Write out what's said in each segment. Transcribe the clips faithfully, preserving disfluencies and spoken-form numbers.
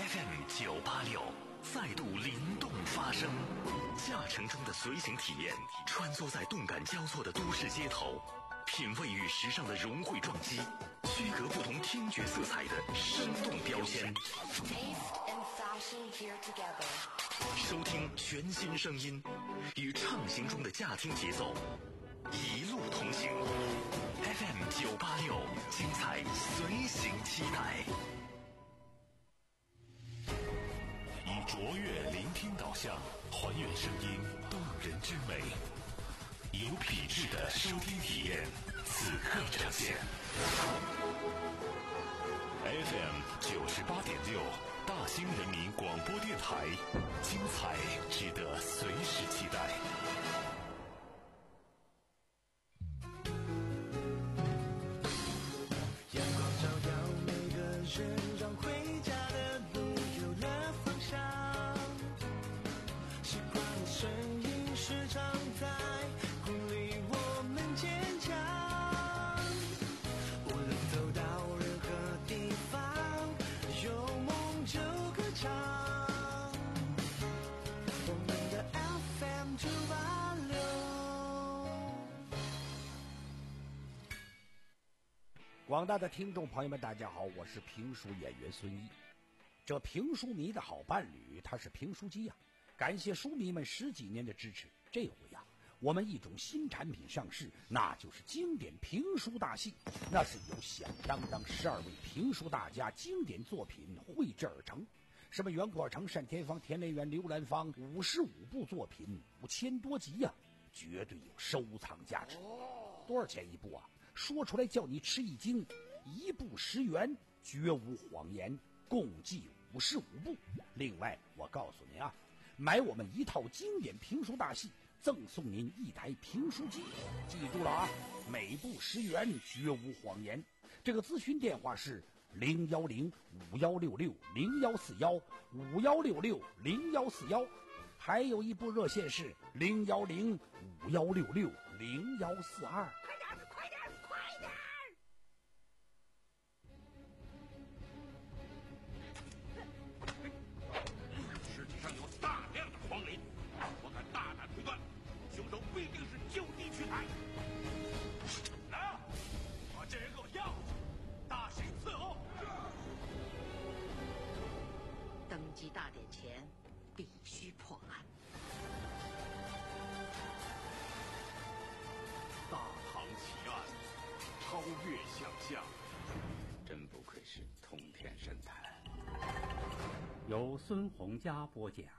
F M 九八六再度灵动发声，驾乘中的随行体验，穿梭在动感交错的都市街头，品味与时尚的融汇撞击，区隔不同听觉色彩的生动标签。收听全新声音，与畅行中的驾听节奏，一路同行。F M 九八六，精彩随行期待。以卓越聆听导向，还原声音动人之美，有品质的收听体验，此刻呈现。F M 九十八点六，大兴人民广播电台，精彩值得随时期待。 阳光照耀每个人，让回家的路有了方向。习惯的声音时常在鼓励我们坚强。无论走到任何地方，有梦就歌唱。我们的 F M 九八六。 广大的听众朋友们，大家好，我是评书演员孙一。这评书迷的好伴侣，他是评书机呀、啊。感谢书迷们十几年的支持。这回呀、啊，我们一种新产品上市，那就是经典评书大戏。那是由响当当十二位评书大家经典作品绘制而成。什么袁阔成、单田芳、田连元、刘兰芳，五十五部作品，五千多集呀、啊，绝对有收藏价值。多少钱一部啊？说出来叫你吃一惊，一部十元，绝无谎言，共计五十五部。另外，我告诉您啊，买我们一套经典评书大戏，赠送您一台评书机。记住了啊，每部十元，绝无谎言。这个咨询电话是零幺零五幺六六零幺四幺五幺六六零幺四幺，还有一部热线是零幺零五幺六六零幺四二。 快点，快点，快点！ 世界上有大量的黄林，我敢大胆推断，凶手必定是就地取材。来，把这人给我押回去，大刑伺候。 登基大典前必须破案。 大唐奇案，超越想象， 真不愧是通天神探。 由孙洪佳播讲。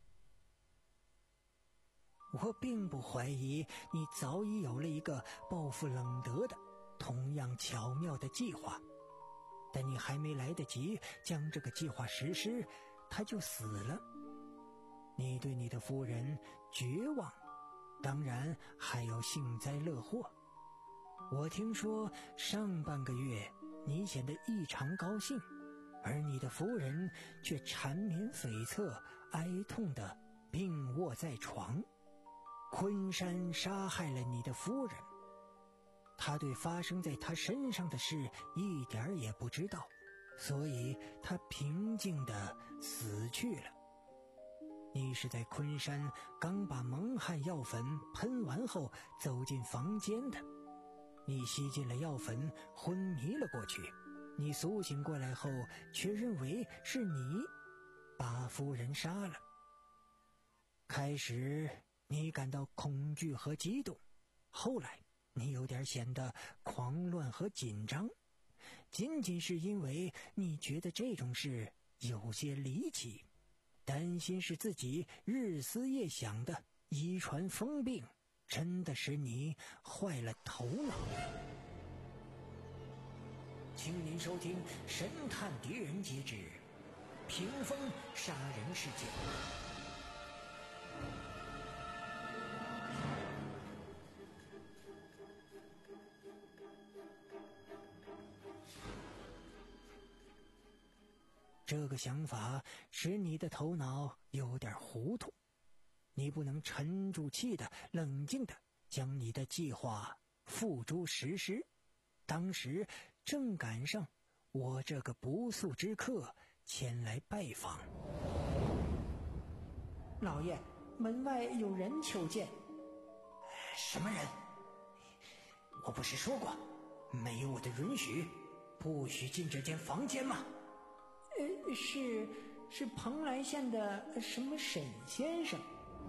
我并不怀疑你早已有了一个报复冷德的同样巧妙的计划，但你还没来得及将这个计划实施，他就死了。你对你的夫人绝望，当然还有幸灾乐祸。我听说上半个月你显得异常高兴，而你的夫人却缠绵悱恻，哀痛地病卧在床。昆山杀害了你的夫人，他对发生在他身上的事一点也不知道，所以他平静地死去了。你是在昆山刚把蒙汗药粉喷完后走进房间的，你吸进了药粉，昏迷了过去。你苏醒过来后，却认为是你把夫人杀了。开始你感到恐惧和激动，后来你有点显得狂乱和紧张，仅仅是因为你觉得这种事有些离奇，担心是自己日思夜想的遗传疯病，真的使你坏了头脑。请您收听《神探狄仁杰之屏风杀人事件》。这个想法使你的头脑有点糊涂，你不能沉住气的、冷静的将你的计划付诸实施。当时正赶上我这个不速之客前来拜访。 老爷，门外有人求见。 什么人？我不是说过，没有我的允许，不许进这间房间吗？ 呃，是是蓬莱县的什么沈先生。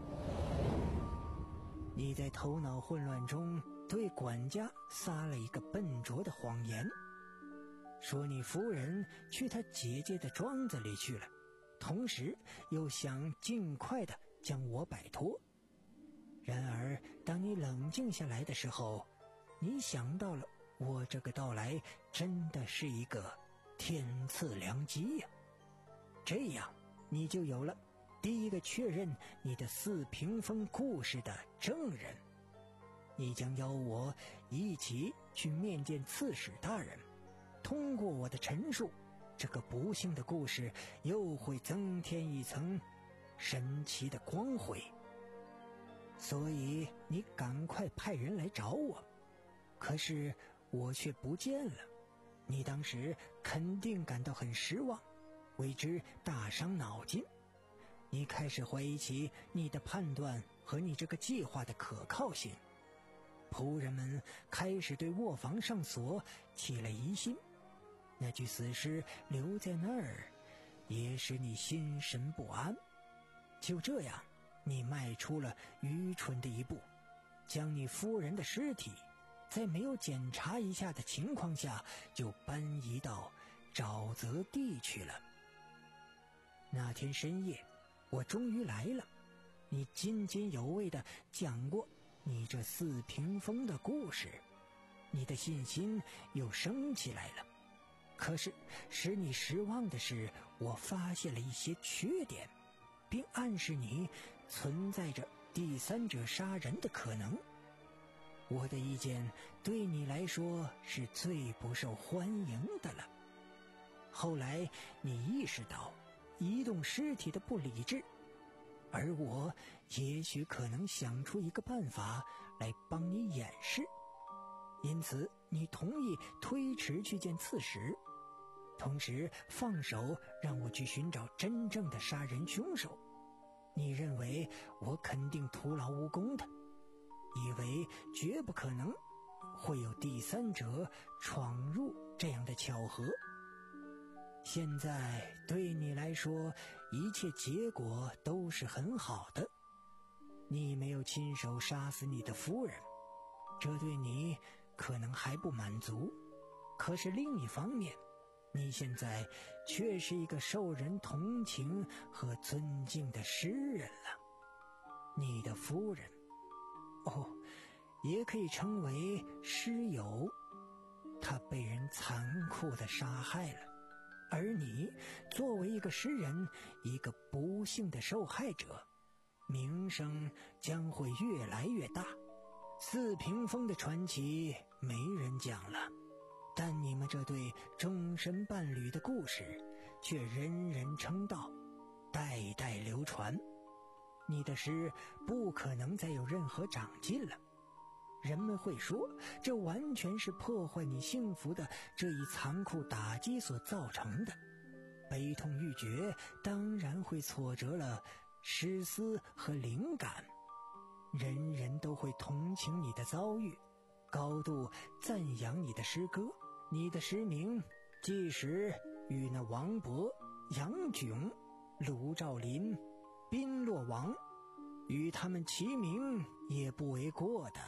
你在头脑混乱中对管家撒了一个笨拙的谎言，说你夫人去她姐姐的庄子里去了，同时又想尽快的将我摆脱。然而当你冷静下来的时候，你想到了我这个到来真的是一个天赐良机呀、啊。这样你就有了第一个确认你的四屏风故事的证人。你将邀我一起去面见刺史大人，通过我的陈述，这个不幸的故事又会增添一层神奇的光辉。所以你赶快派人来找我，可是我却不见了。你当时肯定感到很失望，为之大伤脑筋。你开始怀疑起你的判断和你这个计划的可靠性。仆人们开始对卧房上锁起了疑心，那具死尸留在那儿，也使你心神不安。就这样，你迈出了愚蠢的一步，将你夫人的尸体在没有检查一下的情况下就搬移到沼泽地去了。那天深夜，我终于来了，你津津有味地讲过你这四屏风的故事，你的信心又升起来了。可是使你失望的是，我发现了一些缺点，并暗示你存在着第三者杀人的可能。我的意见对你来说是最不受欢迎的了。后来你意识到移动尸体的不理智，而我也许可能想出一个办法来帮你掩饰，因此你同意推迟去见刺史，同时放手让我去寻找真正的杀人凶手。你认为我肯定徒劳无功的，以为绝不可能会有第三者闯入这样的巧合。现在对你来说，一切结果都是很好的。你没有亲手杀死你的夫人，这对你可能还不满足。可是另一方面，你现在却是一个受人同情和尊敬的诗人了。你的夫人，哦，也可以称为诗友，她被人残酷地杀害了。而你作为一个诗人，一个不幸的受害者，名声将会越来越大。四屏风的传奇没人讲了，但你们这对终身伴侣的故事却人人称道，代代流传。你的诗不可能再有任何长进了。人们会说，这完全是破坏你幸福的这一残酷打击所造成的。悲痛欲绝当然会挫折了诗思和灵感。人人都会同情你的遭遇，高度赞扬你的诗歌。你的诗名即使与那王勃、杨炯、卢照邻、宾洛王与他们齐名也不为过的。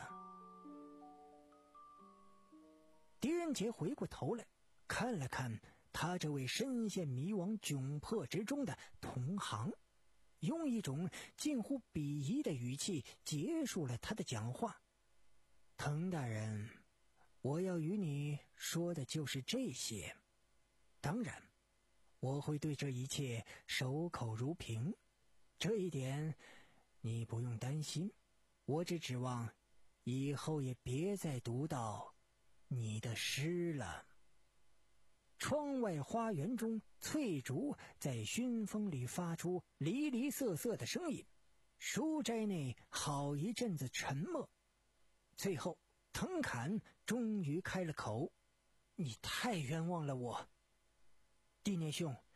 狄仁杰回过头来看了看他这位深陷迷惘窘迫之中的同行，用一种近乎鄙夷的语气结束了他的讲话。滕大人，我要与你说的就是这些。当然，我会对这一切守口如瓶，这一点你不用担心。我只指望以后也别再读到你的诗了。窗外花园中，翠竹在熏风里发出离离瑟瑟的声音，书斋内好一阵子沉默。最后滕侃终于开了口：你太冤枉了我。地念兄，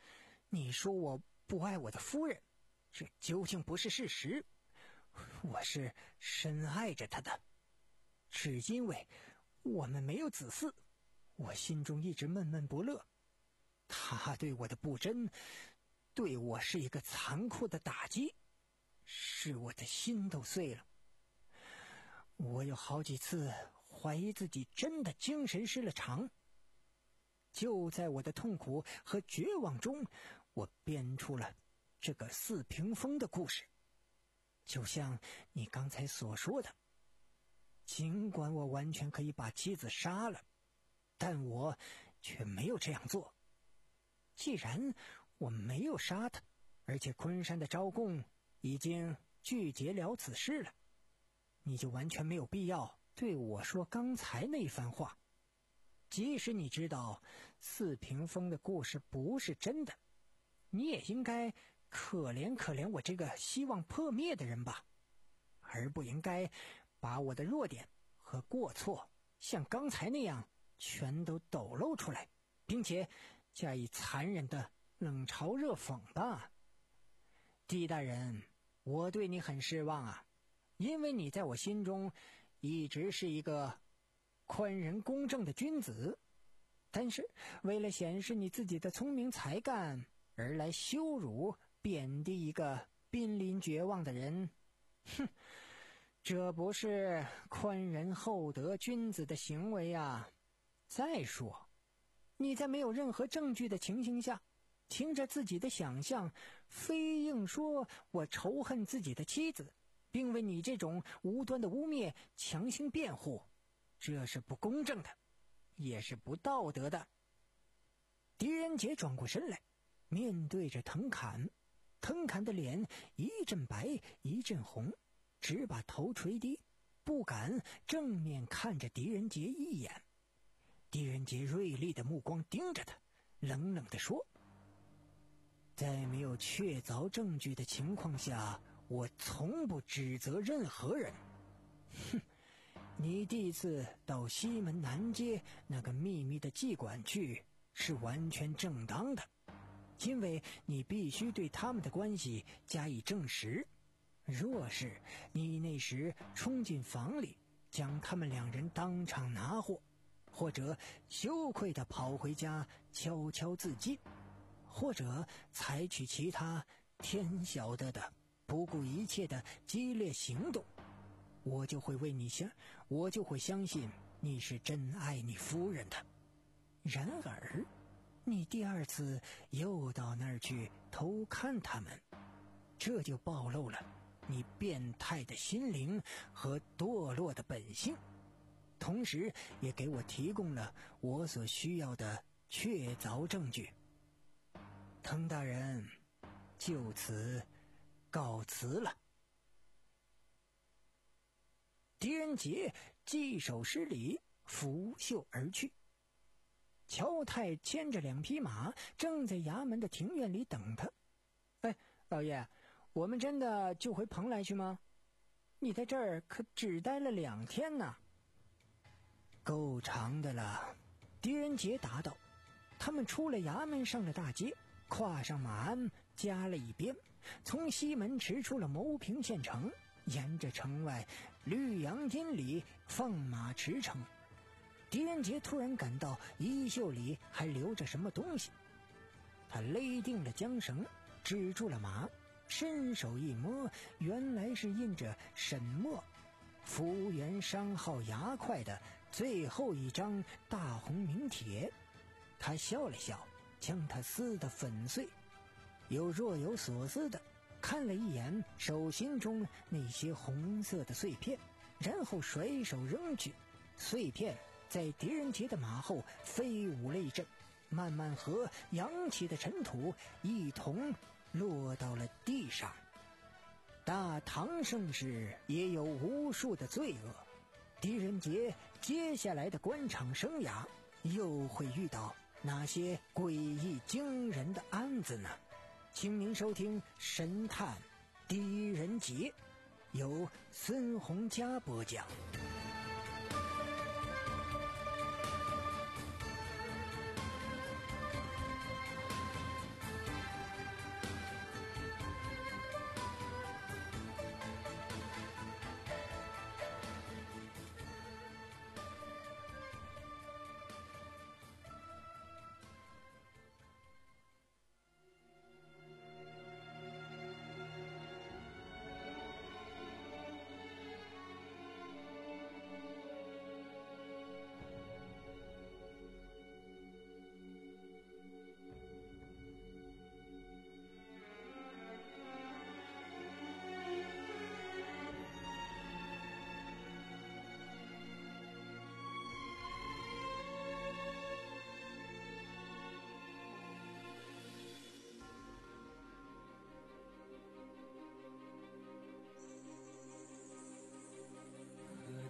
你说我不爱我的夫人，这究竟不是事实。我是深爱着她的，只因为我们没有子嗣，我心中一直闷闷不乐。她对我的不真，对我是一个残酷的打击，使我的心都碎了。我有好几次怀疑自己真的精神失了常。就在我的痛苦和绝望中，我编出了这个四屏风的故事。就像你刚才所说的，尽管我完全可以把妻子杀了，但我却没有这样做。既然我没有杀他，而且昆山的招供已经拒绝了此事了，你就完全没有必要对我说刚才那番话。即使你知道四屏风的故事不是真的，你也应该可怜可怜我这个希望破灭的人吧，而不应该把我的弱点和过错像刚才那样全都抖露出来，并且加以残忍的冷嘲热讽吧。狄大人，我对你很失望啊，因为你在我心中一直是一个宽仁公正的君子，但是为了显示你自己的聪明才干而来羞辱贬低一个濒临绝望的人，哼，这不是宽仁厚德君子的行为啊。再说，你在没有任何证据的情形下，凭着自己的想象，非硬说我仇恨自己的妻子，并为你这种无端的污蔑强行辩护，这是不公正的，也是不道德的。狄仁杰转过身来，面对着藤砍，藤砍的脸一阵白一阵红，只把头垂低，不敢正面看着狄仁杰一眼。狄仁杰锐利的目光盯着他，冷冷地说：在没有确凿证据的情况下，我从不指责任何人。哼，你第一次到西门南街那个秘密的妓馆去是完全正当的，因为你必须对他们的关系加以证实。若是你那时冲进房里，将他们两人当场拿获，或者羞愧地跑回家悄悄自尽，或者采取其他天晓得的不顾一切的激烈行动，我就会为你相，我就会相信你是真爱你夫人的。然而，你第二次又到那儿去偷看他们，这就暴露了你变态的心灵和堕落的本性，同时也给我提供了我所需要的确凿证据。滕大人，就此告辞了。狄仁杰稽首施礼，拂袖而去。乔太牵着两匹马，正在衙门的庭院里等他。哎，老爷，我们真的就回蓬莱去吗？你在这儿可只待了两天呢。够长的了，狄仁杰答道。他们出了衙门，上了大街，跨上马鞍，加了一鞭，从西门驰出了牟平县城，沿着城外绿杨阴里放马驰骋。狄仁杰突然感到衣袖里还留着什么东西，他勒定了缰绳，止住了马，伸手一摸，原来是印着沈墨福源商号衙快的最后一张大红名帖。他笑了笑，将它撕得粉碎，又若有所思地看了一眼手心中那些红色的碎片，然后甩手扔去。碎片在狄仁杰的马后飞舞了一阵，慢慢和扬起的尘土一同落到了地上。大唐盛世也有无数的罪恶，狄仁杰接下来的官场生涯又会遇到哪些诡异惊人的案子呢？请您收听《神探狄仁杰》，由孙洪嘉播讲。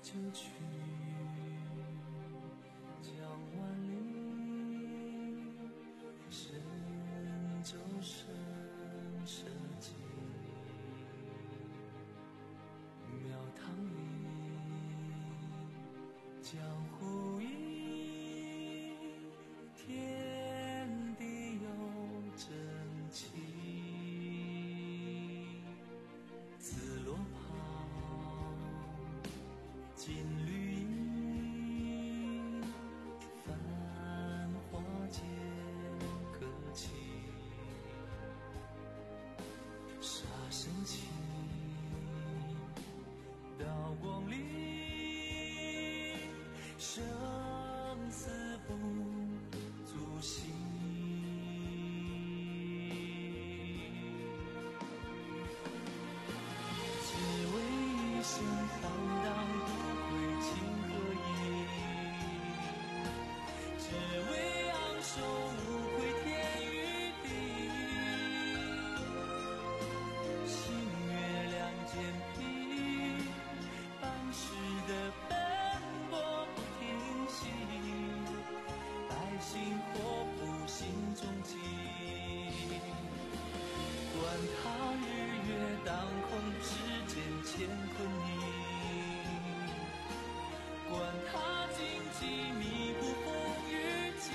就去，江万里，神州神社稷，庙堂里，江湖一，天地有正气，紫罗袍，金缕衣，繁华间歌起，杀生气，刀光里，生死不足惜。只为一生坦荡不悔情和义，只为昂首无愧天与地，星月两肩披，半世的奔波不停息，百姓祸福心中记，管他日月当空，世间乾坤逆，管他荆棘密布风雨急，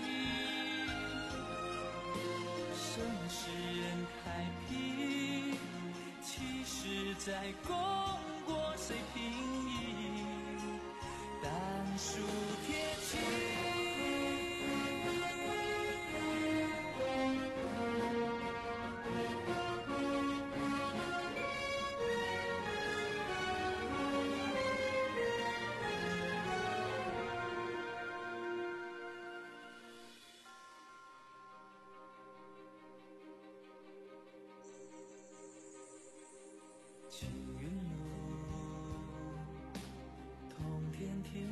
生世人开辟，七世在功过谁平抑，但书铁骑。青云路，通天梯，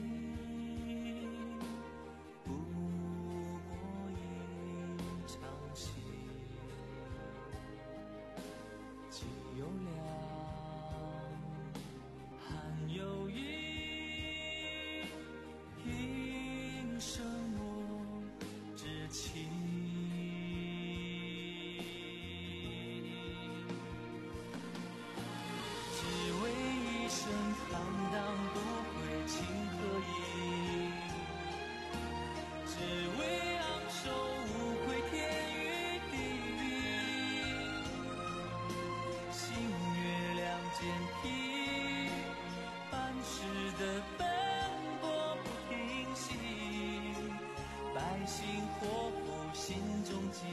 不过一场戏，既有凉，寒有意，应生我之情。只为一生坦荡不悔情和义，只为昂首无愧天与地，星月两肩披，半世的奔波不停息，百姓祸福心中记，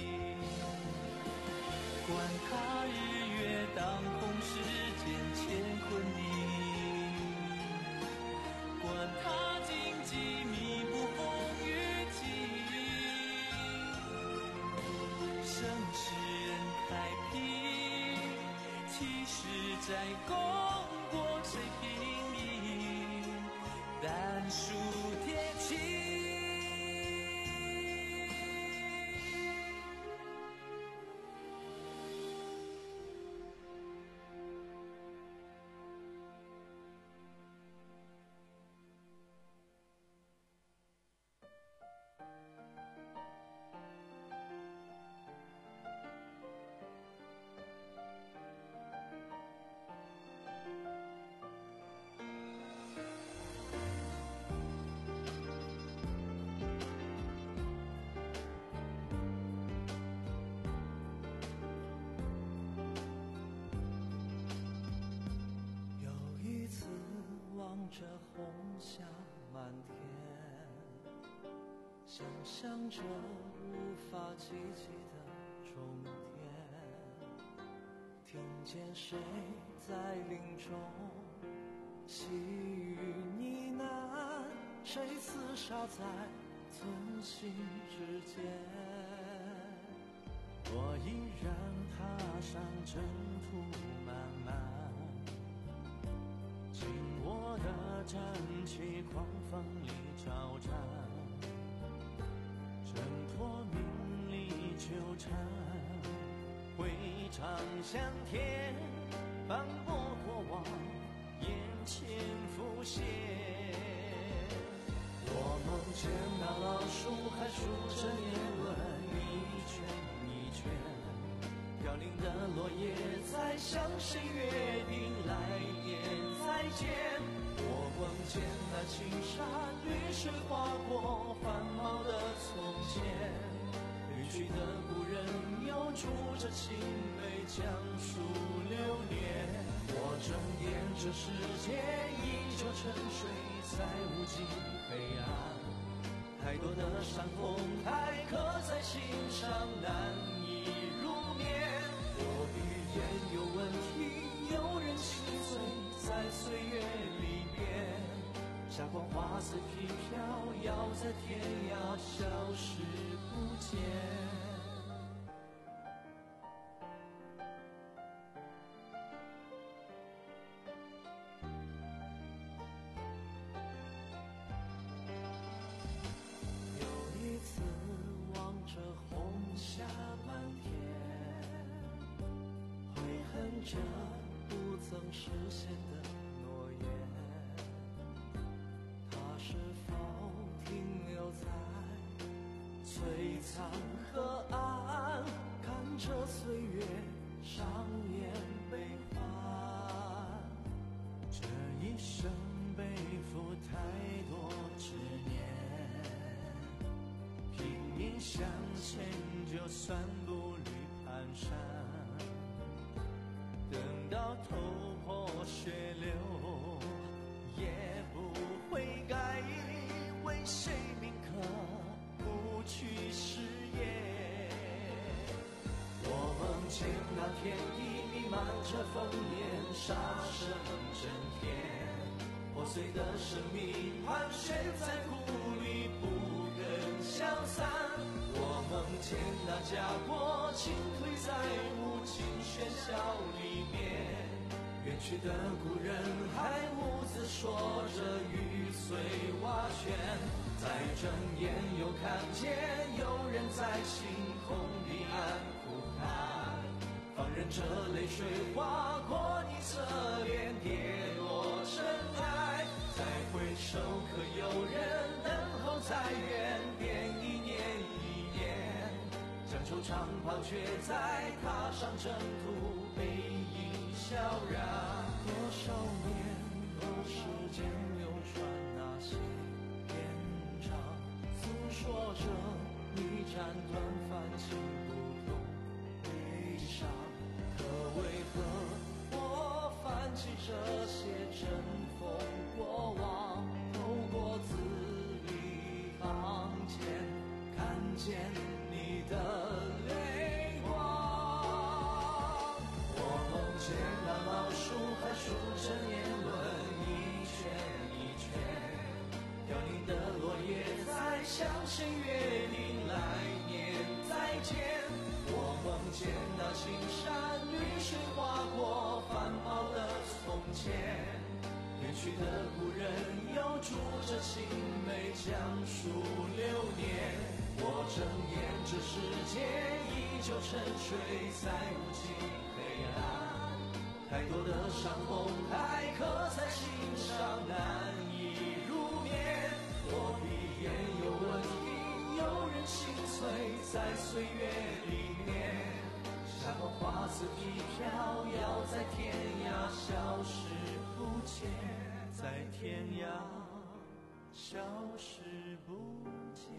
管他日月当空，世间乾坤逆，管他荆棘密布风雨急，生世人开辟，七世在功过谁平抑，但书铁骑。着红霞满天，想象着无法企及的终点，听见谁在林中细语呢喃，谁厮杀在寸心之间，我依然踏上征途漫漫，紧握的战旗狂风里招展，挣脱名利纠缠，挥长向天，斑驳过往，眼前浮现。我梦见那老树还数着年轮，一圈一圈，凋零的落叶在向谁约定来年再见。我梦见那青山绿水划过繁茂的从前，离去的故人又住着青梅江树流年。我睁眼，这世界依旧沉睡在无尽黑暗，太多的伤痛还刻在心上，难以入眠。我语言有问题，有人心碎在岁月里面，霞光花似皮飘，要在天涯消失不见。这不曾实现的诺言，它是否停留在璀璨河岸，看着岁月上演悲欢，这一生背负太多执念，拼命向前就算步履蹒跚，等到头破血流也不会改，为谁铭刻不去誓言。我梦见那天地弥漫着烽烟，杀声震天，破碎的生命盘旋在土里不肯消散。我梦见那家国倾颓在无尽喧嚣里面，远去的故人还兀自说着雨碎瓦全。再睁眼又看见有人在星空彼岸呼喊，放任着泪水划过你侧脸跌落尘埃。再回首可有人等候在原点，一年一年将惆怅抛却在踏上征途，背影萧然。多少年多时间流传那些篇章，诉说着你斩断凡情不懂悲伤。可为何我泛起这些尘封过往，透过字里行间看见你的泪光。我梦见那老树还数着年轮，一圈一圈，凋零的落叶在向谁约定来年再见。我梦见那青山绿水划过繁茂的从前，远去的故人又住着青梅江树流年。我睁眼，这世界依旧沉睡在无尽黑暗，太多的伤痛还刻在心上，难以入眠。我闭眼有问题，有人心碎在岁月里面，霞光花似皮飘，要在天涯消失不见，在天涯消失不见。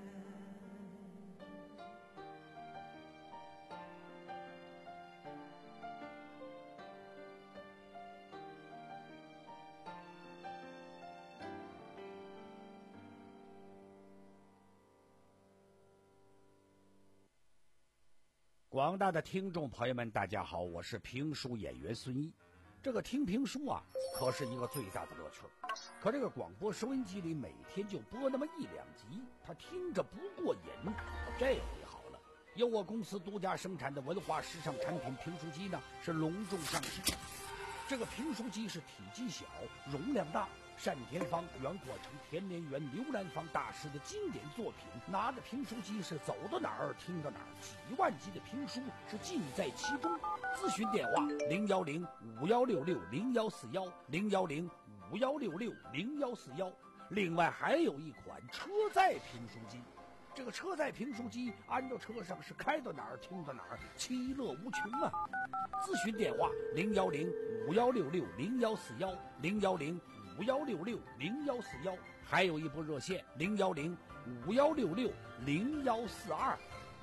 广大的听众朋友们，大家好，我是评书演员孙一。这个听评书啊，可是一个最大的乐趣。可这个广播收音机里每天就播那么一两集，他听着不过瘾。这回好了，由我公司独家生产的文化时尚产品评书机呢，是隆重上市。这个评书机是体积小，容量大，单田芳、袁国成、田连元、刘兰芳大师的经典作品，拿着评书机是走到哪儿听到哪儿，几万集的评书是尽在其中。咨询电话零幺零五幺六六零幺四幺零幺零五幺六六零幺四幺。另外还有一款车载评书机，这个车载评书机安到车上是开到哪儿听到哪儿，其乐无穷啊！咨询电话零幺零五幺六六零幺四幺零幺零五幺六六零幺四幺，还有一部热线零幺零五幺六六零幺四二。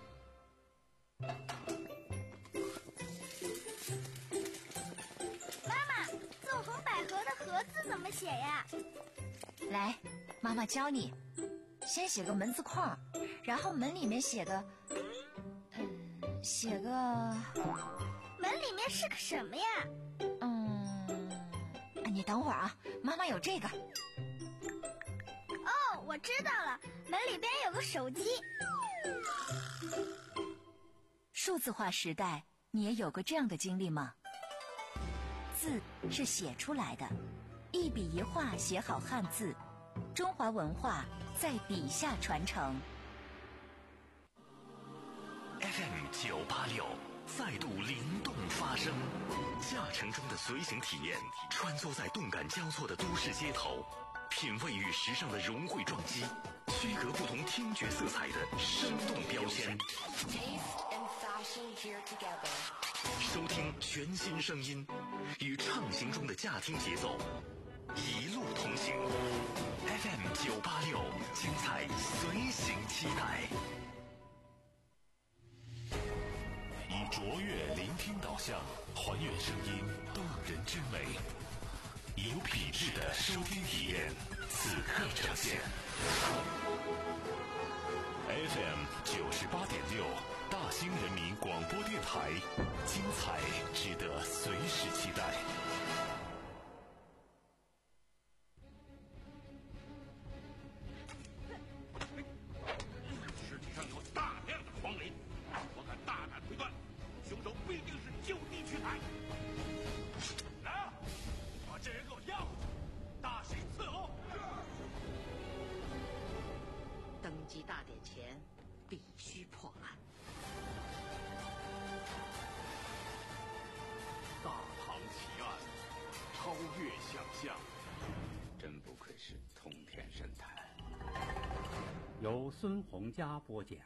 妈妈，纵横捭阖的阖字怎么写呀？ 来，妈妈教你。先写个门字框，然后门里面写个，嗯，写个。 门里面是个什么呀？ 嗯，你等会儿啊，妈妈有这个。 哦，我知道了，门里边有个手机。 数字化时代，你也有过这样的经历吗？字是写出来的，一笔一画写好汉字，中华文化在笔下传承。 F M 九八六再度灵动发声，驾乘中的随行体验，穿梭在动感交错的都市街头，品味与时尚的融汇撞击，区隔不同听觉色彩的生动标签。收听全新声音，与畅行中的驾听节奏，一路同行。F M 九八六，精彩随行期待。以卓越聆听导向，还原声音动人之美，以有品质的收听体验，此刻呈现。F M 九十八点六，大兴人民广播电台，精彩值得随时期待。 尸体上有大量的黄磷，我敢大胆推断，凶手必定是就地取材。来啊，把这人给我要回去，大刑伺候。 登基大典前，必须破案。 大唐奇案，超越想象， 真不愧是通天神探。 由孙洪佳播讲。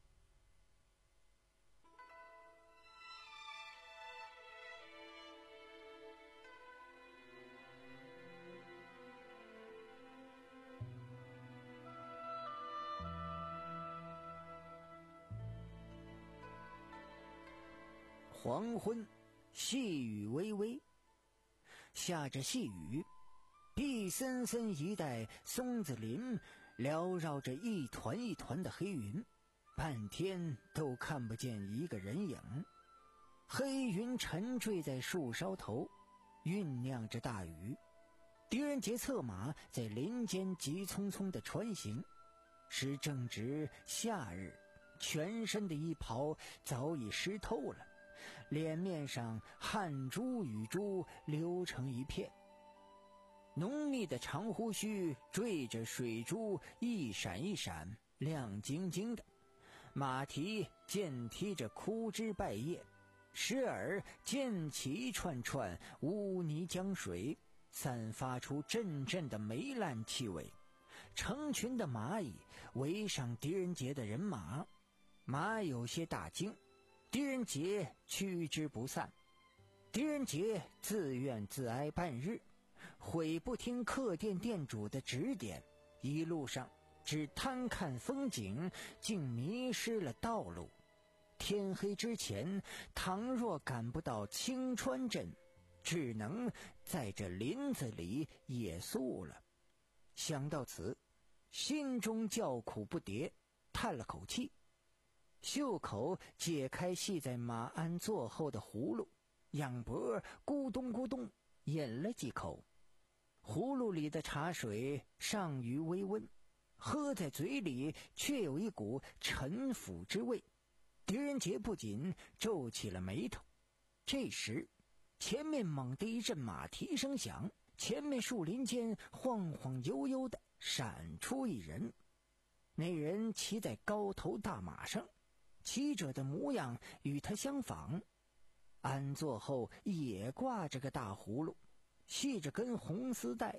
黄昏，细雨微微，下着细雨，碧森森一带松子林缭绕着一团一团的黑云，半天都看不见一个人影。黑云沉坠在树梢头，酝酿着大雨。狄仁杰策马在林间急匆匆地穿行，是正值夏日，全身的衣袍早已湿透了，脸面上汗珠雨珠流成一片，浓密的长胡须缀着水珠，一闪一闪，亮晶晶的。马蹄渐踢着枯枝败叶，时而溅起一串串污泥浆水，散发出阵阵的霉烂气味。成群的蚂蚁围上狄仁杰的人马，马有些大惊，狄仁杰驱之不散。狄仁杰自怨自哀半日，悔不听客店店主的指点，一路上只贪看风景，竟迷失了道路。天黑之前，倘若赶不到青川镇，只能在这林子里野宿了。想到此，心中叫苦不迭，叹了口气，袖口解开系在马鞍座后的葫芦，仰脖咕咚咕咚饮了几口。葫芦里的茶水尚余微温，喝在嘴里却有一股陈腐之味。狄仁杰不仅皱起了眉头。这时前面猛地一阵马蹄声响，前面树林间晃晃悠悠的闪出一人。那人骑在高头大马上，骑者的模样与他相仿，鞍座后也挂着个大葫芦，系着根红丝带，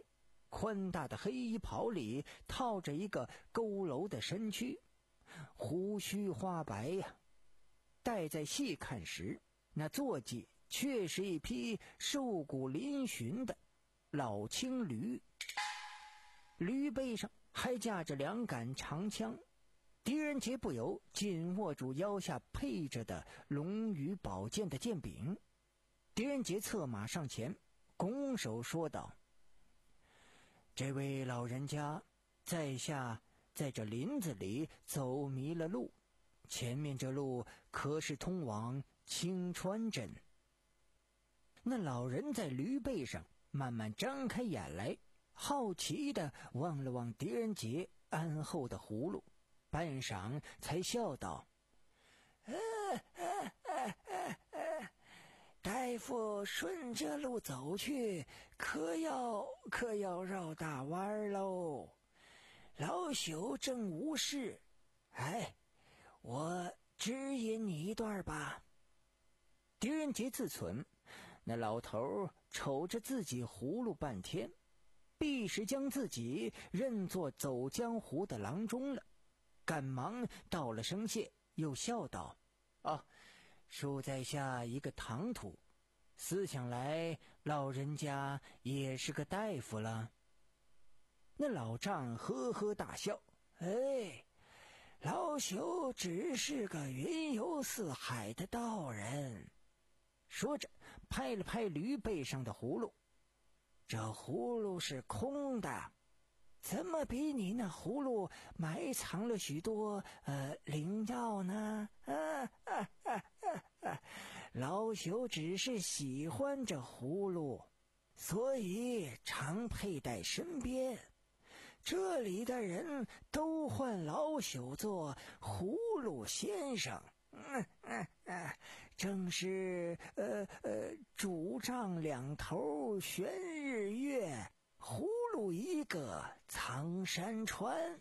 宽大的黑衣袍里套着一个佝偻的身躯，胡须花白呀、啊。待在细看时，那坐骑却是一匹瘦骨嶙峋的老青驴，驴背上还架着两杆长枪。狄仁杰不由紧握住腰下配着的龙羽宝剑的剑柄。狄仁杰策马上前，拱手说道：“这位老人家，在下在这林子里走迷了路，前面这路可是通往青川镇。”那老人在驴背上慢慢张开眼来，好奇地望了望狄仁杰安后的葫芦，半晌才笑道：“呃呃呃呃呃，大夫顺这路走去，可要可要绕大弯喽。老朽正无事，哎，我指引你一段吧。”狄仁杰自忖，那老头瞅着自己葫芦半天，必是将自己认作走江湖的郎中了，赶忙道了声谢，又笑道：“哦，恕在下一个唐突，思想来老人家也是个大夫了。”那老丈呵呵大笑：“哎，老朽只是个云游四海的道人。”说着拍了拍驴背上的葫芦：“这葫芦是空的，怎么比你那葫芦埋藏了许多呃灵药呢？啊啊啊啊啊！老朽只是喜欢这葫芦，所以常佩戴身边。这里的人都唤老朽做葫芦先生。嗯嗯嗯，正是呃呃，主杖两头悬日月，葫芦一个藏山川。”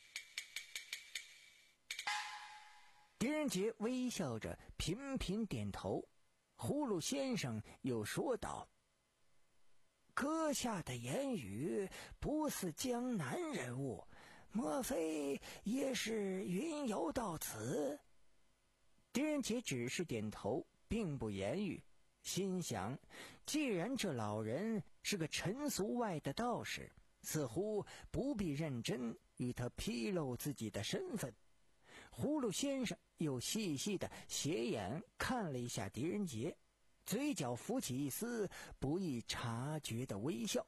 狄仁杰微笑着频频点头。葫芦先生又说道：“阁下的言语不似江南人物，莫非也是云游到此？”狄仁杰只是点头，并不言语，心想，既然这老人是个尘俗外的道士，似乎不必认真与他披露自己的身份。葫芦先生又细细的斜眼看了一下狄仁杰，嘴角浮起一丝不易察觉的微笑。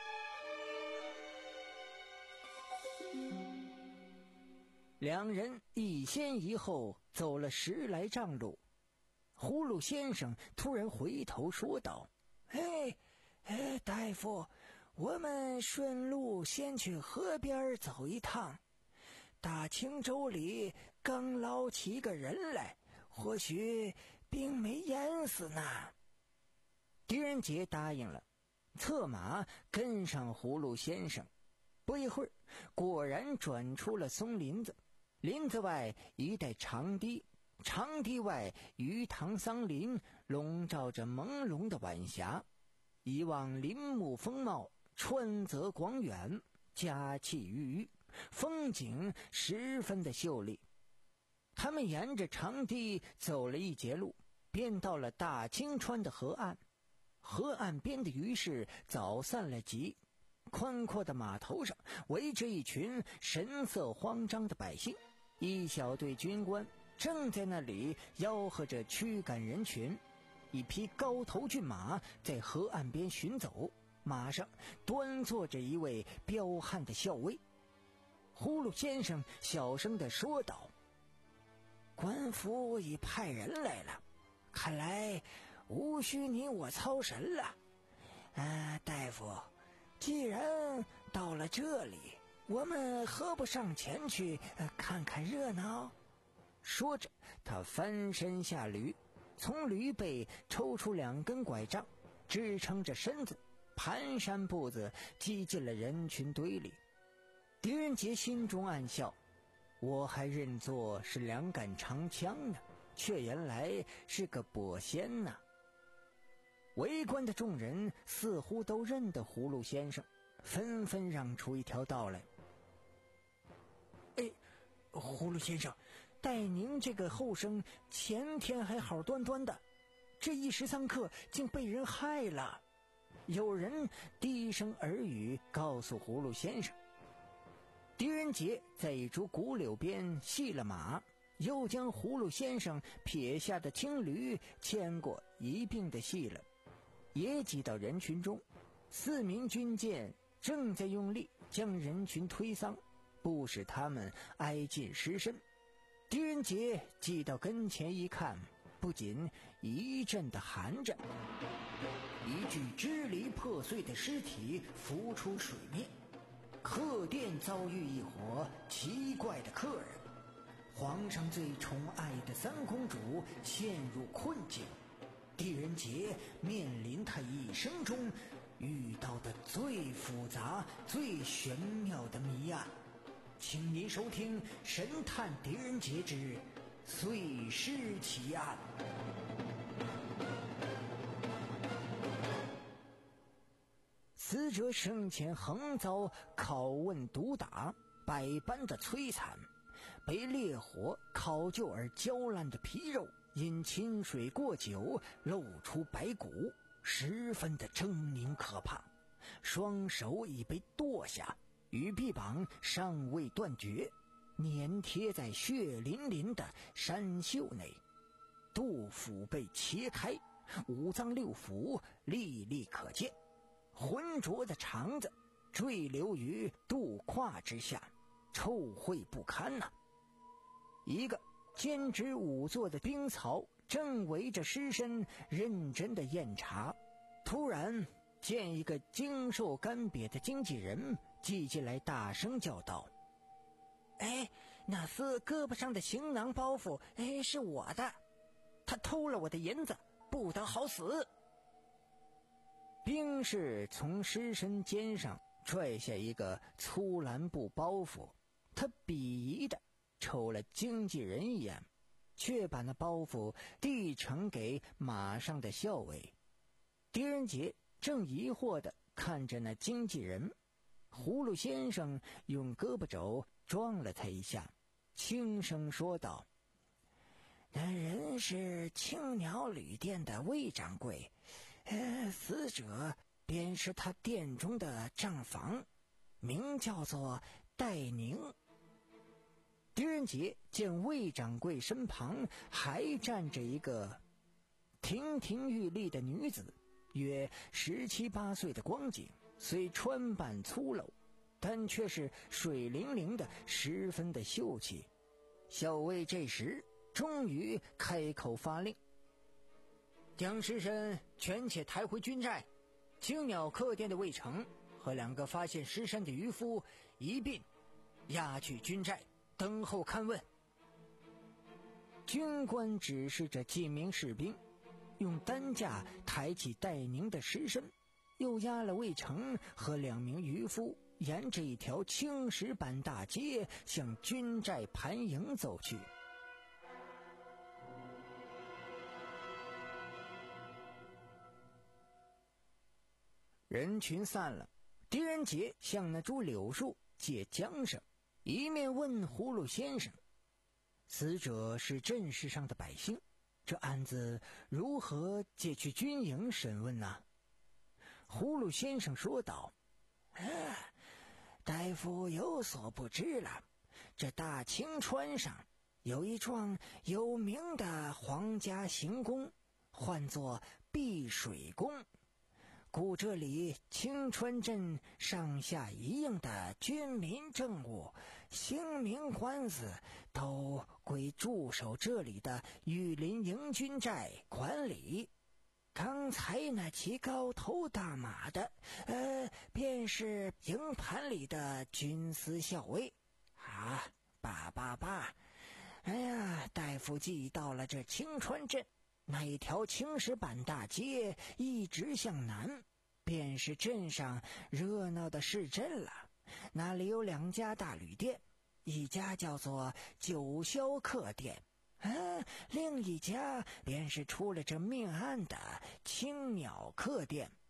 两人一先一后走了十来丈路，葫芦先生突然回头说道：“哎，哎，大夫，我们顺路先去河边走一趟。大青州里刚捞起个人来，或许并没淹死呢。”狄仁杰答应了，策马跟上葫芦先生。不一会儿，果然转出了松林子。林子外一带长堤，长堤外鱼塘桑林笼罩着朦胧的晚霞。一望林木丰茂，川泽广远，佳气郁郁，风景十分的秀丽。他们沿着长堤走了一截路，便到了大青川的河岸。河岸边的鱼市早散了集，宽阔的码头上围着一群神色慌张的百姓，一小队军官正在那里吆喝着驱赶人群。一匹高头骏马在河岸边巡走，马上端坐着一位彪悍的校尉。葫芦先生小声地说道：“官府已派人来了，看来无需你我操神了。啊，大夫，既然到了这里，我们何不上前去、呃、看看热闹？”说着，他翻身下驴，从驴背抽出两根拐杖，支撑着身子，蹒跚步子挤进了人群堆里。狄仁杰心中暗笑，我还认作是两杆长枪呢，却原来是个跛仙呐。围观的众人似乎都认得葫芦先生， 纷纷让出一条道来。哎，葫芦先生，戴宁这个后生前天还好端端的，这一时三刻竟被人害了。有人低声耳语告诉葫芦先生。狄仁杰在一株古柳边系了马，又将葫芦先生撇下的青驴牵过一并的系了，也挤到人群中。四名军舰正在用力将人群推搡，不使他们挨近尸身。狄仁杰挤到跟前一看，不仅一阵的寒着，一具支离破碎的尸体浮出水面。客店遭遇一伙奇怪的客人，皇上最宠爱的三公主陷入困境，狄仁杰面临他一生中遇到的最复杂最玄妙的谜案。请您收听《神探狄仁杰之碎尸奇案》。死者生前横遭拷问毒打，百般的摧残，被烈火烤就而焦烂的皮肉因清水过久露出白骨，十分的狰狞可怕。双手已被剁下，与臂膀尚未断绝，粘贴在血淋淋的衫袖内。肚腹被切开，五脏六腑历历可见，浑浊的肠子坠流于肚胯之下，臭秽不堪呐、啊。一个兼职仵作的兵曹正围着尸身认真的验查，突然见一个精瘦干瘪的经纪人挤进来，大声叫道：哎，那厮胳膊上的行囊包袱，哎，是我的，他偷了我的银子，不得好死。兵士从尸身肩上拽下一个粗蓝布包袱，他鄙夷的瞅了经纪人一眼，却把那包袱递呈给马上的校尉。狄仁杰正疑惑的看着那经纪人，葫芦先生用胳膊肘撞了他一下，轻声说道：那人是青鸟旅店的魏掌柜，呃，死者便是他店中的账房，名叫做戴宁。狄仁杰见魏掌柜身旁还站着一个亭亭玉立的女子，约十七八岁的光景，虽穿扮粗陋，但却是水灵灵的，十分的秀气。校尉这时终于开口发令，将尸身全且抬回军寨，青鸟客店的魏成和两个发现尸身的渔夫一并押去军寨等候勘问。军官指示着几名士兵用担架抬起戴宁的尸身，又押了魏成和两名渔夫沿着一条青石板大街向军寨盘营走去。人群散了，狄仁杰向那株柳树借缰绳，一面问葫芦先生：死者是镇世上的百姓，这案子如何借去军营审问呢？葫芦先生说道：啊，大夫有所不知了，这大清川上有一幢有名的皇家行宫，唤作碧水宫。故这里青川镇上下一应的军民政务、姓名官司都归驻守这里的御林营军寨管理。刚才那骑高头大马的，呃，便是营盘里的军司校尉。啊，罢罢罢！哎呀，大夫记到了这青川镇。那一条青石板大街一直向南，便是镇上热闹的市镇了。那里有两家大旅店，一家叫做九霄客店，啊，另一家便是出了这命案的青鸟客店。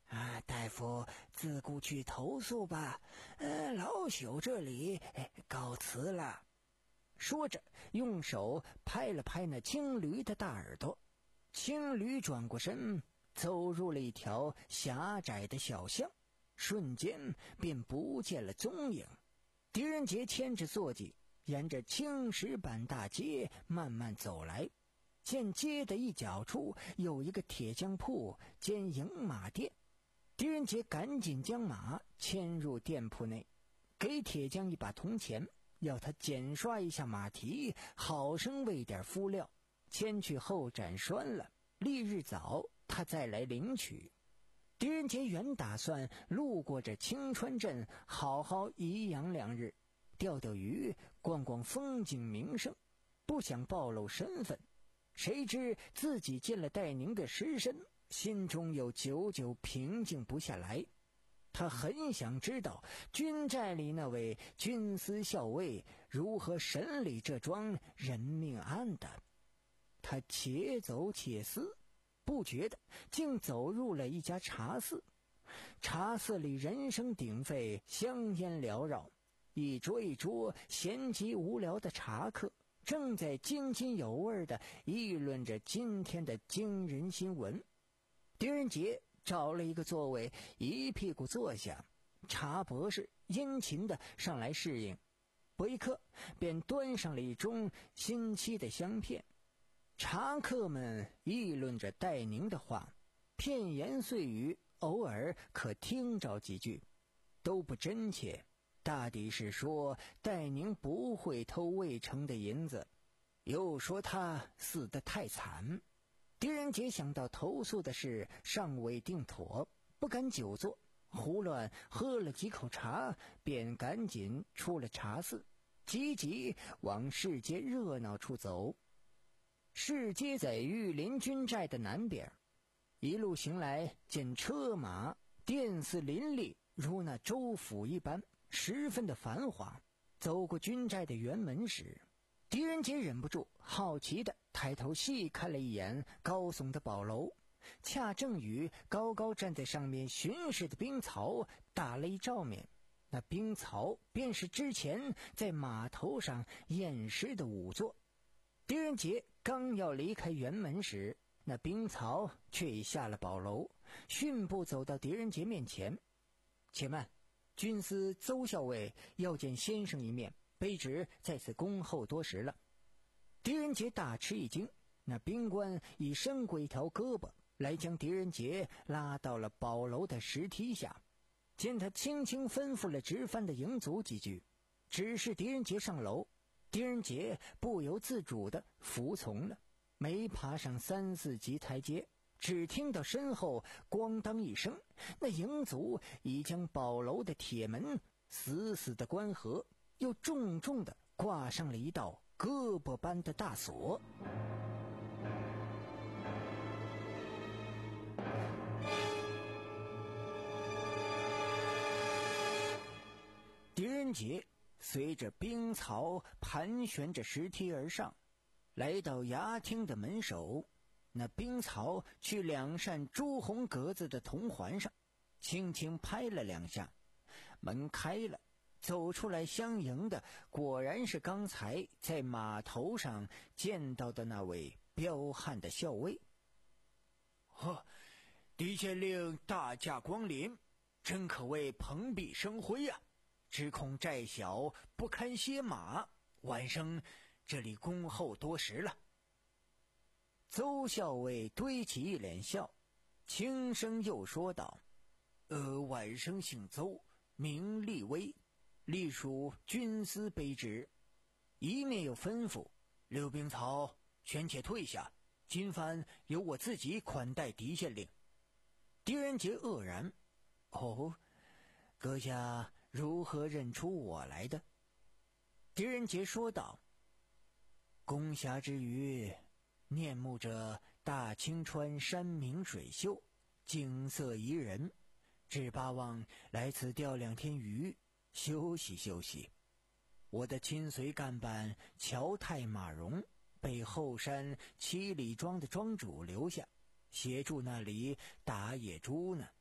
啊，大夫自顾去投诉吧，呃，老朽这里告辞了。说着，用手拍了拍那青驴的大耳朵，青驴转过身，走入了一条狭窄的小巷，瞬间便不见了踪影。狄仁杰牵着坐骑，沿着青石板大街慢慢走来，见街的一角处有一个铁匠铺兼营马店。狄仁杰赶紧将马牵入店铺内，给铁匠一把铜钱，要他剪刷一下马蹄，好生喂点敷料，牵去后斩栓了，翌日早他再来领取。狄仁杰原打算路过这青川镇，好好颐养两日，钓钓鱼，逛逛风景名胜，不想暴露身份。谁知自己见了戴宁的尸身，心中又久久平静不下来。他很想知道军寨里那位军司校尉如何审理这桩人命案的。他且走且思，不觉得竟走入了一家茶肆。茶肆里人声鼎沸，香烟缭绕，一桌一桌闲极无聊的茶客正在津津有味地议论着今天的惊人新闻。狄仁杰找了一个座位，一屁股坐下，茶博士殷勤地上来侍应，不一刻便端上了一盅新沏的香片。茶客们议论着戴宁的话，片言碎语偶尔可听着几句，都不真切，大抵是说戴宁不会偷魏城的银子，又说他死得太惨。狄仁杰想到投诉的事尚未定妥，不敢久坐，胡乱喝了几口茶，便赶紧出了茶肆，急急往市街热闹处走。市街在玉林军寨的南边，一路行来，见车马店肆林立，如那州府一般，十分的繁华。走过军寨的辕门时，狄仁杰忍不住好奇地抬头细看了一眼高耸的堡楼，恰正与高高站在上面巡视的兵曹打了一照面。那兵曹便是之前在码头上验尸的仵作。狄仁杰刚要离开辕门时，那兵曹却已下了堡楼，迅步走到狄仁杰面前。且慢，军司邹校尉要见先生一面，卑职在此恭候多时了。狄仁杰大吃一惊，那兵官已伸过一条胳膊来，将狄仁杰拉到了堡楼的石梯下。见他轻轻吩咐了值班的营卒几句，指示狄仁杰上楼。狄仁杰不由自主地服从了，没爬上三四级台阶，只听到身后咣当一声，那营卒已将堡楼的铁门死死地关合，又重重地挂上了一道胳膊般的大锁。狄仁杰随着兵曹盘旋着石梯而上，来到衙厅的门首，那兵曹去两扇朱红格子的铜环上轻轻拍了两下，门开了，走出来相迎的果然是刚才在码头上见到的那位彪悍的校尉。呵，狄县令大驾光临，真可谓蓬荜生辉呀、啊！只恐寨小不堪歇马，晚生这里恭候多时了。邹校尉堆起一脸笑，轻声又说道：呃，晚生姓邹，名立威，隶属军司卑职。一面又吩咐刘兵曹权且退下，今番由我自己款待狄县令。狄仁杰愕然，哦，阁下如何认出我来的？狄仁杰说道：攻峡之余，念慕着大清川山明水秀，景色宜人，只巴望来此钓两天鱼，休息休息。我的亲随干班乔太马荣被后山七里庄的庄主留下，协助那里打野猪呢。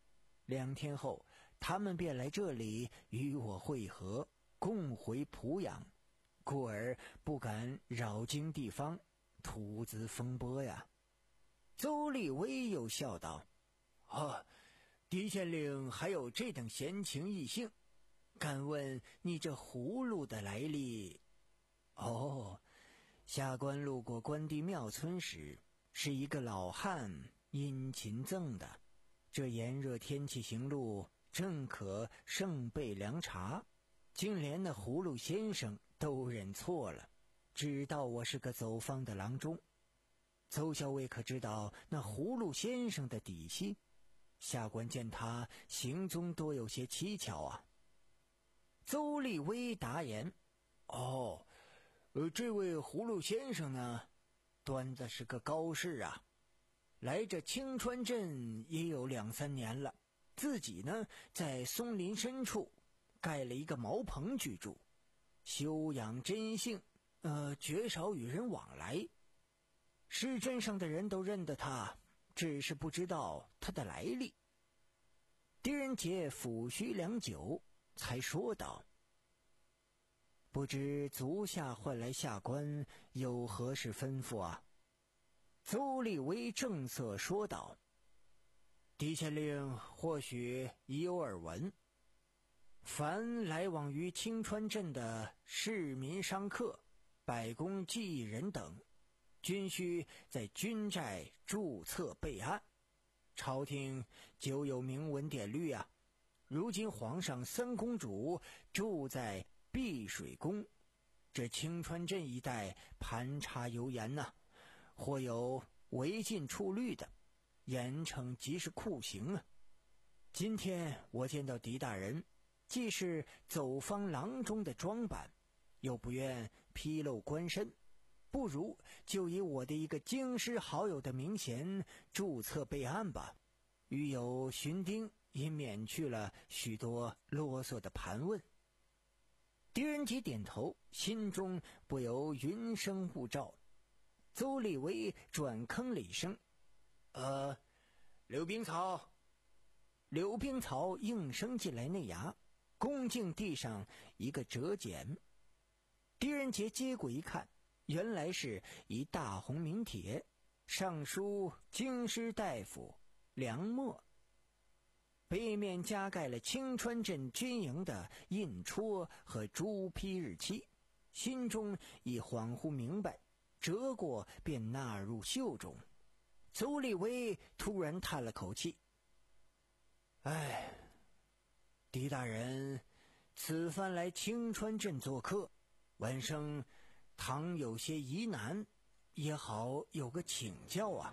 两天后，他们便来这里与我会合，共回濮阳，故而不敢扰经地方，徒自风波呀。邹立威又笑道：“哦，狄县令还有这等闲情逸兴，敢问你这葫芦的来历？”哦，下官路过关帝庙村时，是一个老汉殷勤赠的。这炎热天气行路，正可盛备凉茶，竟连那葫芦先生都认错了，知道我是个走方的郎中。邹校尉可知道那葫芦先生的底细？下官见他行踪多有些蹊跷啊。邹立威答言：“哦，呃，这位葫芦先生呢，端的是个高士啊，来这青川镇也有两三年了，自己呢在松林深处盖了一个茅棚居住，修养真性，呃，绝少与人往来。市镇上的人都认得他，只是不知道他的来历。”狄仁杰抚须良久，才说道：“不知足下唤来下官，有何事吩咐啊？”邹立威正色说道：“狄县令或许已有耳闻，凡来往于青川镇的市民商客、百工技艺人等，均需在军寨注册备案。朝廷久有明文典律啊。如今皇上三公主住在碧水宫，这青川镇一带盘查尤严呐、啊，或有违禁触律的，严惩即是酷刑啊。今天我见到狄大人，既是走方郎中的装扮，又不愿披露官身，不如就以我的一个京师好友的名衔注册备案吧。与有寻丁，也免去了许多啰嗦的盘问。”狄仁杰点头，心中不由云声雾罩。邹立威转坑了一声：“呃，柳冰草。”柳冰草应声进来内衙，恭敬递上一个折简。狄仁杰接过一看，原来是一大红名帖，上书京师大夫梁默，背面加盖了青川镇军营的印戳和朱批日期，心中已恍惚明白，折过便纳入袖中。邹立威突然叹了口气：“哎，狄大人此番来青川镇做客，晚生倘有些疑难，也好有个请教啊。”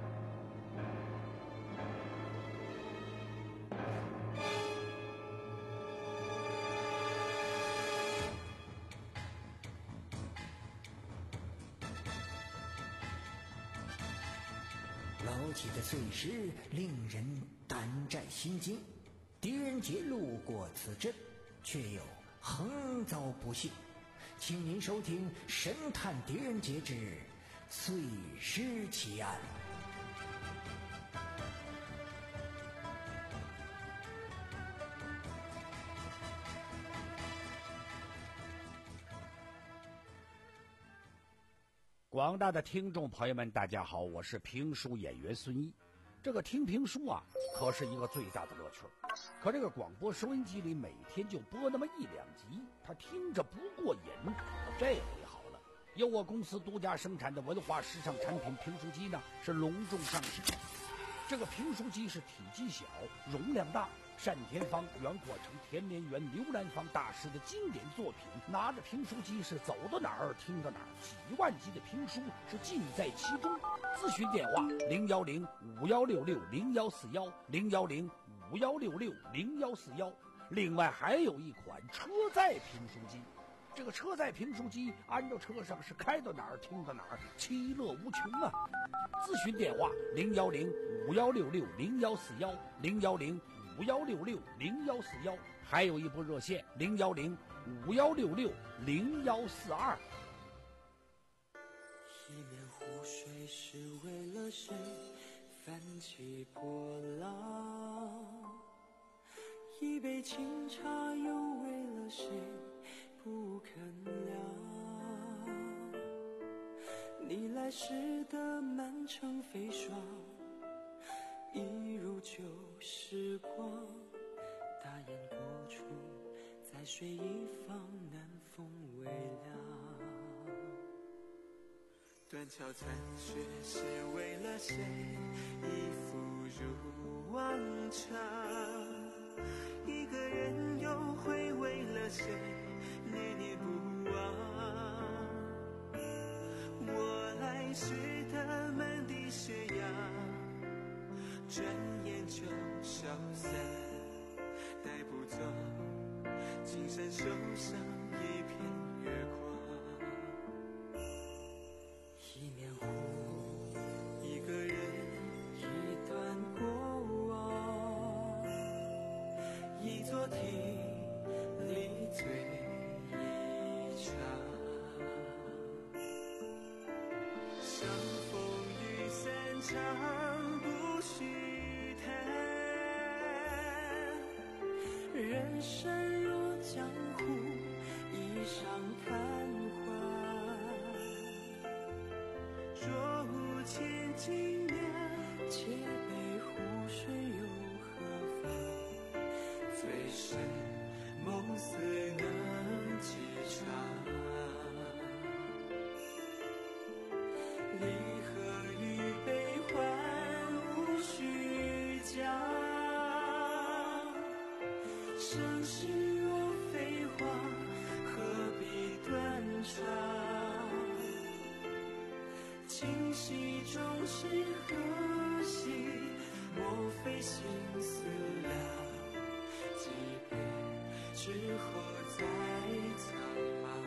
老几的碎尸令人胆战心惊，狄仁杰路过此镇，却又横遭不幸。请您收听《神探狄仁杰之碎尸奇案》。 广大的听众朋友们，大家好，我是评书演员孙一。这个听评书啊，可是一个最大的乐趣。可这个广播收音机里每天就播那么一两集，他听着不过瘾。这回好了，由我公司独家生产的文化时尚产品评书机呢，是隆重上市。这个评书机是体积小，容量大，单田芳、袁阔成、田连元、刘兰芳大师的经典作品，拿着评书机是走到哪儿听到哪儿，几万集的评书是尽在其中。咨询电话零幺零五幺六六零幺四幺零幺零五幺六六零幺四幺。另外还有一款车载评书机，这个车载评书机安到车上是开到哪儿听到哪儿，其乐无穷啊！咨询电话零幺零五幺六六零幺四幺零幺零五幺六六零幺四幺，还有一部热线零幺零五幺六六零幺四二。 一面湖水是为了谁泛起波浪？ 一杯清茶又为了谁不肯凉？你来时的满城飞霜，一如旧时光。大雁过处，在水一方，南风微凉。断桥残雪是为了谁？一复如往常。一个人又会为了谁念念不忘？我来时的满地斜阳，转眼就消散。带不走青山手上一片月光。一面湖，一个人，一段过往，一座亭里醉一场。相逢雨散场，不须谈。人生若江湖，一场贪欢。若无千金两，且悲湖水又何妨？醉生梦死能几场？离合与悲欢无需讲。生死若飞花，何必断肠？今夕终是何夕？莫非心思量？几杯之后再苍茫。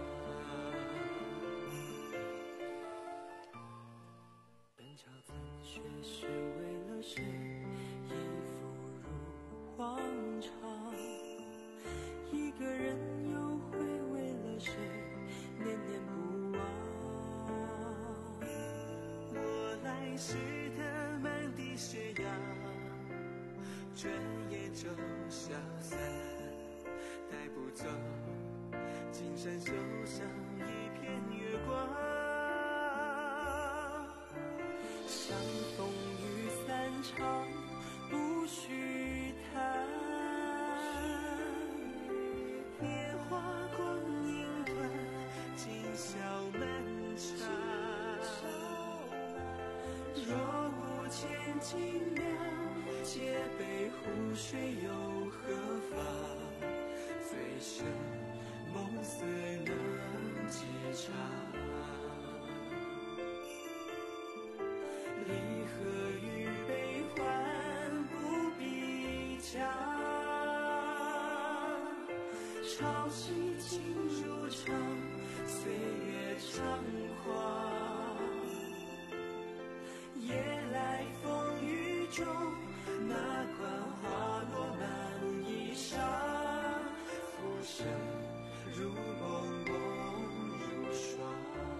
断桥残雪是为了谁？一复如往常。一个人又会为了谁念念不忘？我来时的满地斜阳，转眼就消散。带不走青山手上一片月光。相逢雨散场，不须谈。笑漫长，若无千金两，借杯湖水又何妨？醉生梦死能几场？离合与悲欢不必讲。潮汐进入场，岁月猖狂。夜来风雨中，哪管花落满衣裳？浮生如梦，梦如霜。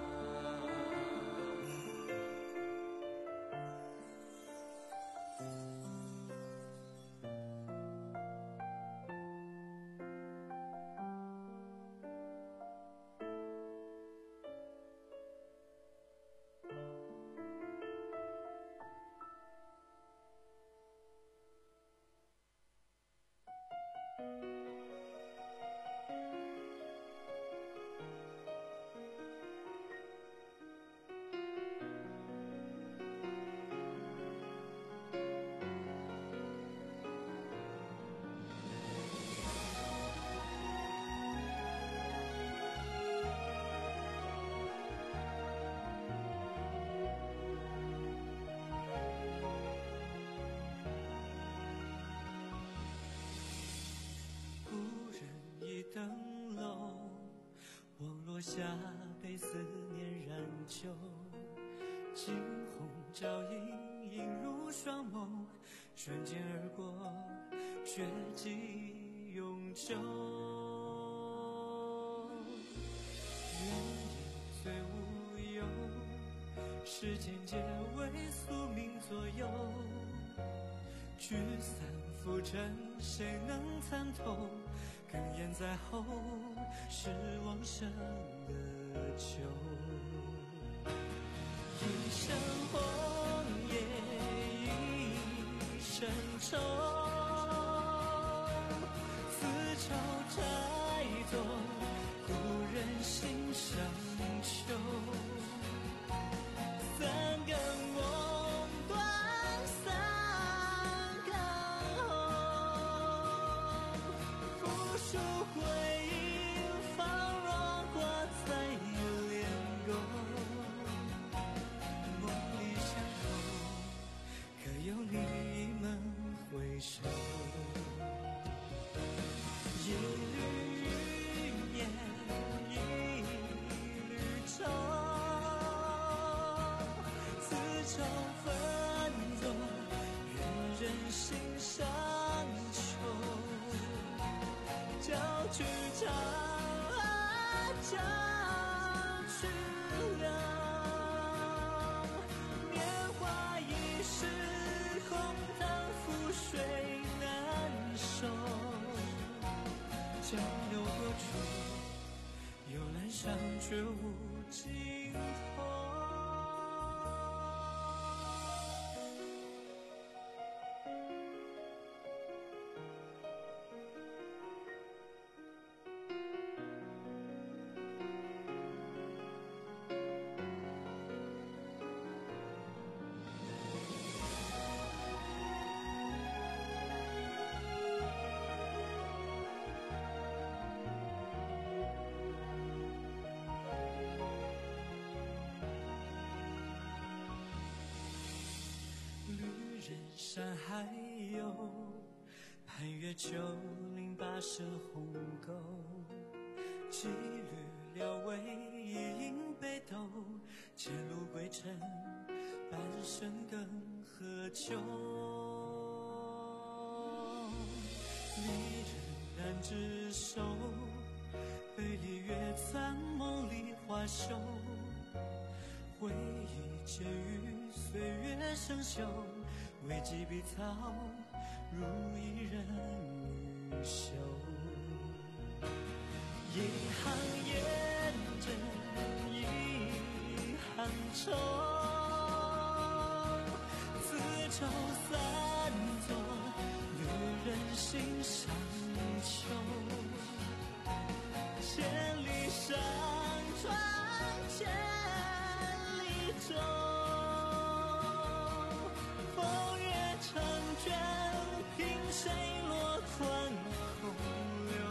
灯笼，望落下被思念燃就，惊鸿照影，映入双眸，瞬间而过，绝迹永久。原野虽无忧，世间皆为宿命左右， 聚散浮沉，谁能参透？哽咽在后，是往生的酒。一身红叶一身愁，此愁摘作故人心上秋。三更梦断三更红，复数回忆仿若挂在脸沟。梦里相逢，可有你一门回首？一缕云烟一缕愁，此愁分作愿人心上秋。交去长啊交去凉，年华易逝，空荡覆水难收。江流过去，悠然上却无尽头。山还有攀越九岭跋涉鸿沟，几缕撩尾一饮北斗，前路归程半生更何求？离人难执手，背离月残梦里花羞，回忆结于岁月生锈，为几笔草，如一人女袖。一行烟尘，一行愁，此愁散作女人心上秋。千里山川，千里舟。谁落宽洪流？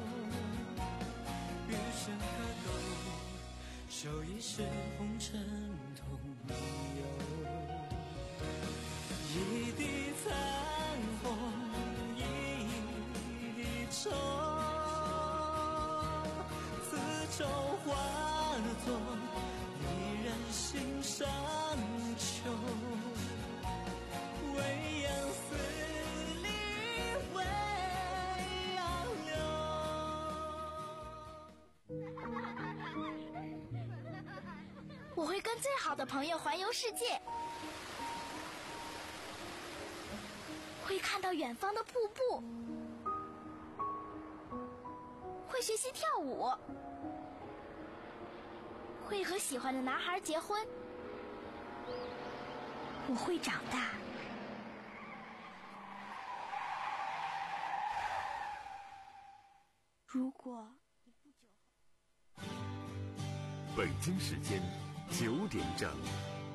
余生可够，守一世红尘同游。一滴残红，一滴愁，此愁化作一人心上秋。未央思我会跟最好的朋友环游世界，会看到远方的瀑布，会学习跳舞，会和喜欢的男孩结婚。我会长大。如果北京时间九点整。